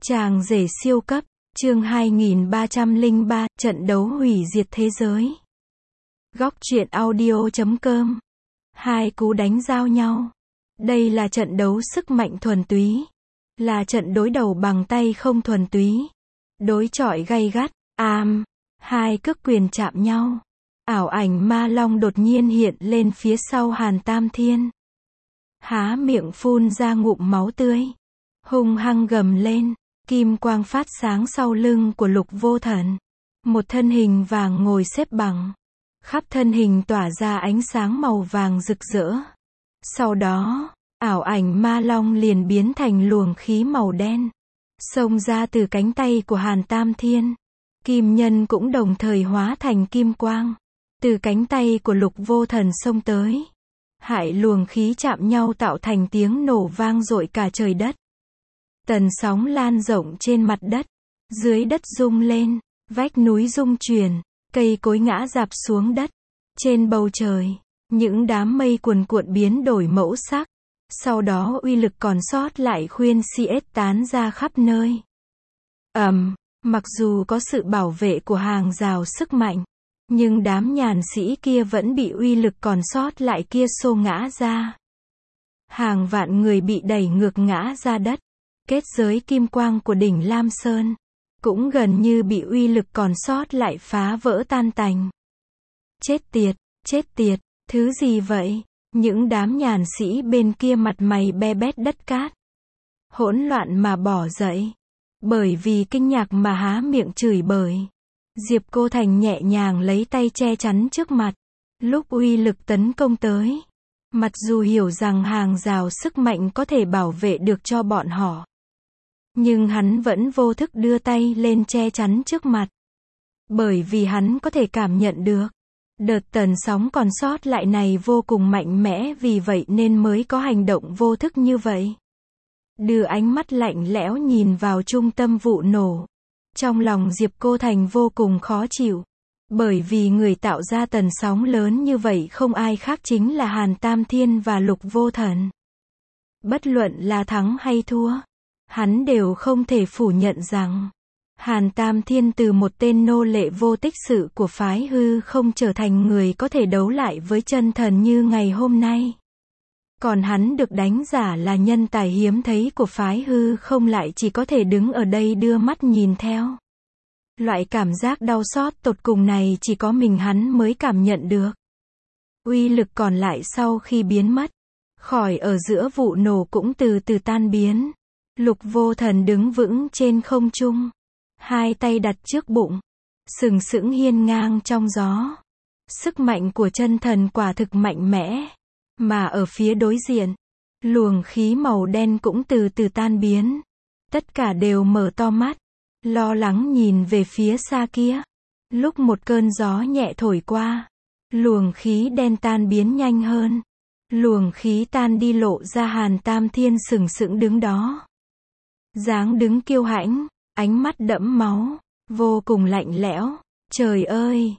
Chàng rể siêu cấp, chương 2303, trận đấu hủy diệt thế giới. Góc truyện audio.com. Hai cú đánh giao nhau. Đây là trận đấu sức mạnh thuần túy. Là trận đối đầu bằng tay không thuần túy. Đối chọi gay gắt, hai cước quyền chạm nhau. Ảo ảnh ma long đột nhiên hiện lên phía sau Hàn Tam Thiên. Há miệng phun ra ngụm máu tươi. Hung hăng gầm lên. Kim quang phát sáng sau lưng của Lục Vô Thần. Một thân hình vàng ngồi xếp bằng. Khắp thân hình tỏa ra ánh sáng màu vàng rực rỡ. Sau đó, ảo ảnh ma long liền biến thành luồng khí màu đen. Xông ra từ cánh tay của Hàn Tam Thiên. Kim nhân cũng đồng thời hóa thành kim quang. Từ cánh tay của Lục Vô Thần xông tới. Hại luồng khí chạm nhau tạo thành tiếng nổ vang dội cả trời đất. Tần sóng lan rộng trên mặt đất, dưới đất rung lên, vách núi rung chuyển, cây cối ngã rạp xuống đất. Trên bầu trời, những đám mây cuồn cuộn biến đổi mẫu sắc, sau đó uy lực còn sót lại khuyên xiết tán ra khắp nơi. Mặc dù có sự bảo vệ của hàng rào sức mạnh, nhưng đám nhàn sĩ kia vẫn bị uy lực còn sót lại kia xô ngã ra. Hàng vạn người bị đẩy ngược ngã ra đất. Kết giới kim quang của đỉnh Lam Sơn cũng gần như bị uy lực còn sót lại phá vỡ tan tành. Chết tiệt, thứ gì vậy? Những đám nhàn sĩ bên kia mặt mày be bét đất cát. Hỗn loạn mà bỏ dậy. Bởi vì kinh ngạc mà há miệng chửi bới. Diệp Cô Thành nhẹ nhàng lấy tay che chắn trước mặt. Lúc uy lực tấn công tới. Mặc dù hiểu rằng hàng rào sức mạnh có thể bảo vệ được cho bọn họ. Nhưng hắn vẫn vô thức đưa tay lên che chắn trước mặt. Bởi vì hắn có thể cảm nhận được. Đợt tần sóng còn sót lại này vô cùng mạnh mẽ, vì vậy nên mới có hành động vô thức như vậy. Đưa ánh mắt lạnh lẽo nhìn vào trung tâm vụ nổ. Trong lòng Diệp Cô Thành vô cùng khó chịu. Bởi vì người tạo ra tần sóng lớn như vậy không ai khác chính là Hàn Tam Thiên và Lục Vô Thần. Bất luận là thắng hay thua, hắn đều không thể phủ nhận rằng Hàn Tam Thiên từ một tên nô lệ vô tích sự của phái hư không trở thành người có thể đấu lại với chân thần như ngày hôm nay. Còn hắn được đánh giá là nhân tài hiếm thấy của phái hư không lại chỉ có thể đứng ở đây đưa mắt nhìn theo. Loại cảm giác đau xót tột cùng này chỉ có mình hắn mới cảm nhận được. Uy lực còn lại sau khi biến mất khỏi ở giữa vụ nổ cũng từ từ tan biến. Lục Vô Thần đứng vững trên không trung, hai tay đặt trước bụng, sừng sững hiên ngang trong gió. Sức mạnh của chân thần quả thực mạnh mẽ, mà ở phía đối diện, luồng khí màu đen cũng từ từ tan biến. Tất cả đều mở to mắt, lo lắng nhìn về phía xa kia. Lúc một cơn gió nhẹ thổi qua, luồng khí đen tan biến nhanh hơn. Luồng khí tan đi lộ ra Hàn Tam Thiên sừng sững đứng đó. Dáng đứng kiêu hãnh, ánh mắt đẫm máu, vô cùng lạnh lẽo. Trời ơi!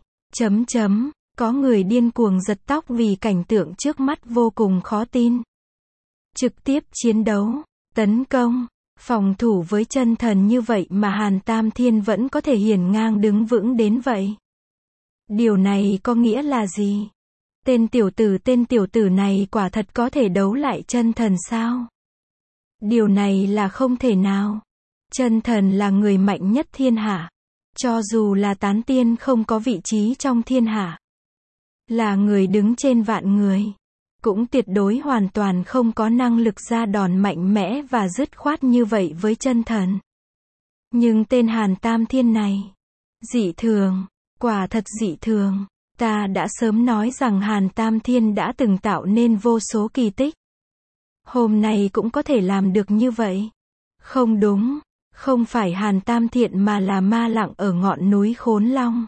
Có người điên cuồng giật tóc vì cảnh tượng trước mắt vô cùng khó tin. Trực tiếp chiến đấu, tấn công, phòng thủ với chân thần như vậy mà Hàn Tam Thiên vẫn có thể hiển ngang đứng vững đến vậy. Điều này có nghĩa là gì? Tên tiểu tử này quả thật có thể đấu lại chân thần sao? Điều này là không thể nào. Chân thần là người mạnh nhất thiên hạ. Cho dù là tán tiên không có vị trí trong thiên hạ. Là người đứng trên vạn người. Cũng tuyệt đối hoàn toàn không có năng lực ra đòn mạnh mẽ và dứt khoát như vậy với chân thần. Nhưng tên Hàn Tam Thiên này, dị thường, quả thật dị thường. Ta đã sớm nói rằng Hàn Tam Thiên đã từng tạo nên vô số kỳ tích. Hôm nay cũng có thể làm được như vậy. Không đúng, không phải Hàn Tam Thiên mà là ma lặng ở ngọn núi Khốn Long.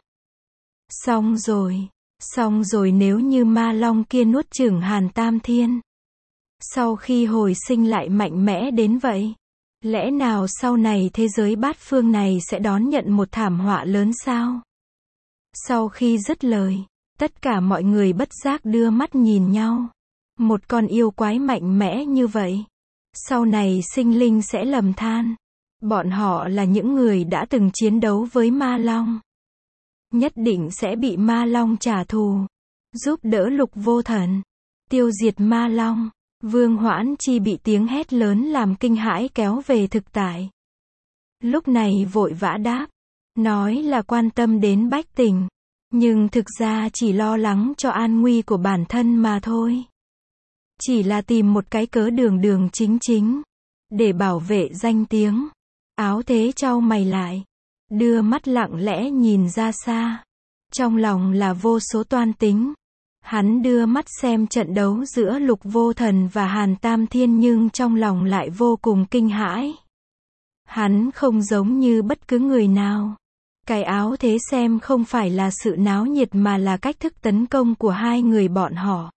Xong rồi nếu như ma long kia nuốt chửng Hàn Tam Thiên. Sau khi hồi sinh lại mạnh mẽ đến vậy, lẽ nào sau này thế giới bát phương này sẽ đón nhận một thảm họa lớn sao? Sau khi dứt lời, tất cả mọi người bất giác đưa mắt nhìn nhau. Một con yêu quái mạnh mẽ như vậy, sau này sinh linh sẽ lầm than. Bọn họ là những người đã từng chiến đấu với Ma Long. Nhất định sẽ bị Ma Long trả thù. Giúp đỡ Lục Vô Thần. Tiêu diệt Ma Long. Vương Hoãn Chi bị tiếng hét lớn làm kinh hãi kéo về thực tại. Lúc này vội vã đáp. Nói là quan tâm đến bách tính. Nhưng thực ra chỉ lo lắng cho an nguy của bản thân mà thôi. Chỉ là tìm một cái cớ đường đường chính chính. Để bảo vệ danh tiếng. Áo Thế chau mày lại. Đưa mắt lặng lẽ nhìn ra xa. Trong lòng là vô số toan tính. Hắn đưa mắt xem trận đấu giữa Lục Vô Thần và Hàn Tam Thiên nhưng trong lòng lại vô cùng kinh hãi. Hắn không giống như bất cứ người nào. Cái Áo Thế xem không phải là sự náo nhiệt mà là cách thức tấn công của hai người bọn họ.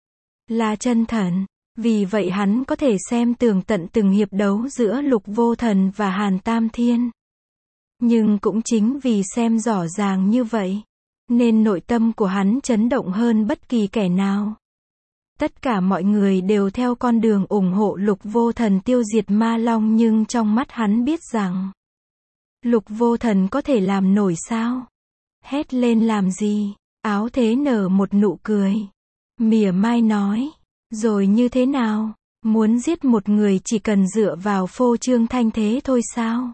Là chân thần. Vì vậy hắn có thể xem tường tận từng hiệp đấu giữa Lục Vô Thần và Hàn Tam Thiên. Nhưng cũng chính vì xem rõ ràng như vậy, nên nội tâm của hắn chấn động hơn bất kỳ kẻ nào. Tất cả mọi người đều theo con đường ủng hộ Lục Vô Thần tiêu diệt Ma Long nhưng trong mắt hắn biết rằng Lục Vô Thần có thể làm nổi sao? Hét lên làm gì? Áo Thế nở một nụ cười. Mỉa mai nói. Rồi như thế nào? Muốn giết một người chỉ cần dựa vào phô trương thanh thế thôi sao?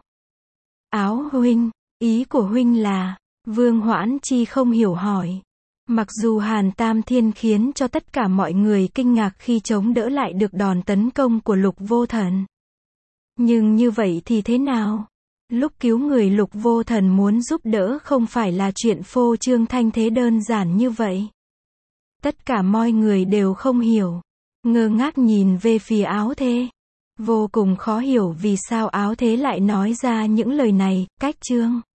Áo huynh, ý của huynh là, Vương Hoãn Chi không hiểu hỏi. Mặc dù Hàn Tam Thiên khiến cho tất cả mọi người kinh ngạc khi chống đỡ lại được đòn tấn công của Lục Vô Thần. Nhưng như vậy thì thế nào? Lúc cứu người Lục Vô Thần muốn giúp đỡ không phải là chuyện phô trương thanh thế đơn giản như vậy. Tất cả mọi người đều không hiểu. Ngơ ngác nhìn về phía Áo Thế. Vô cùng khó hiểu vì sao Áo Thế lại nói ra những lời này. Cách chương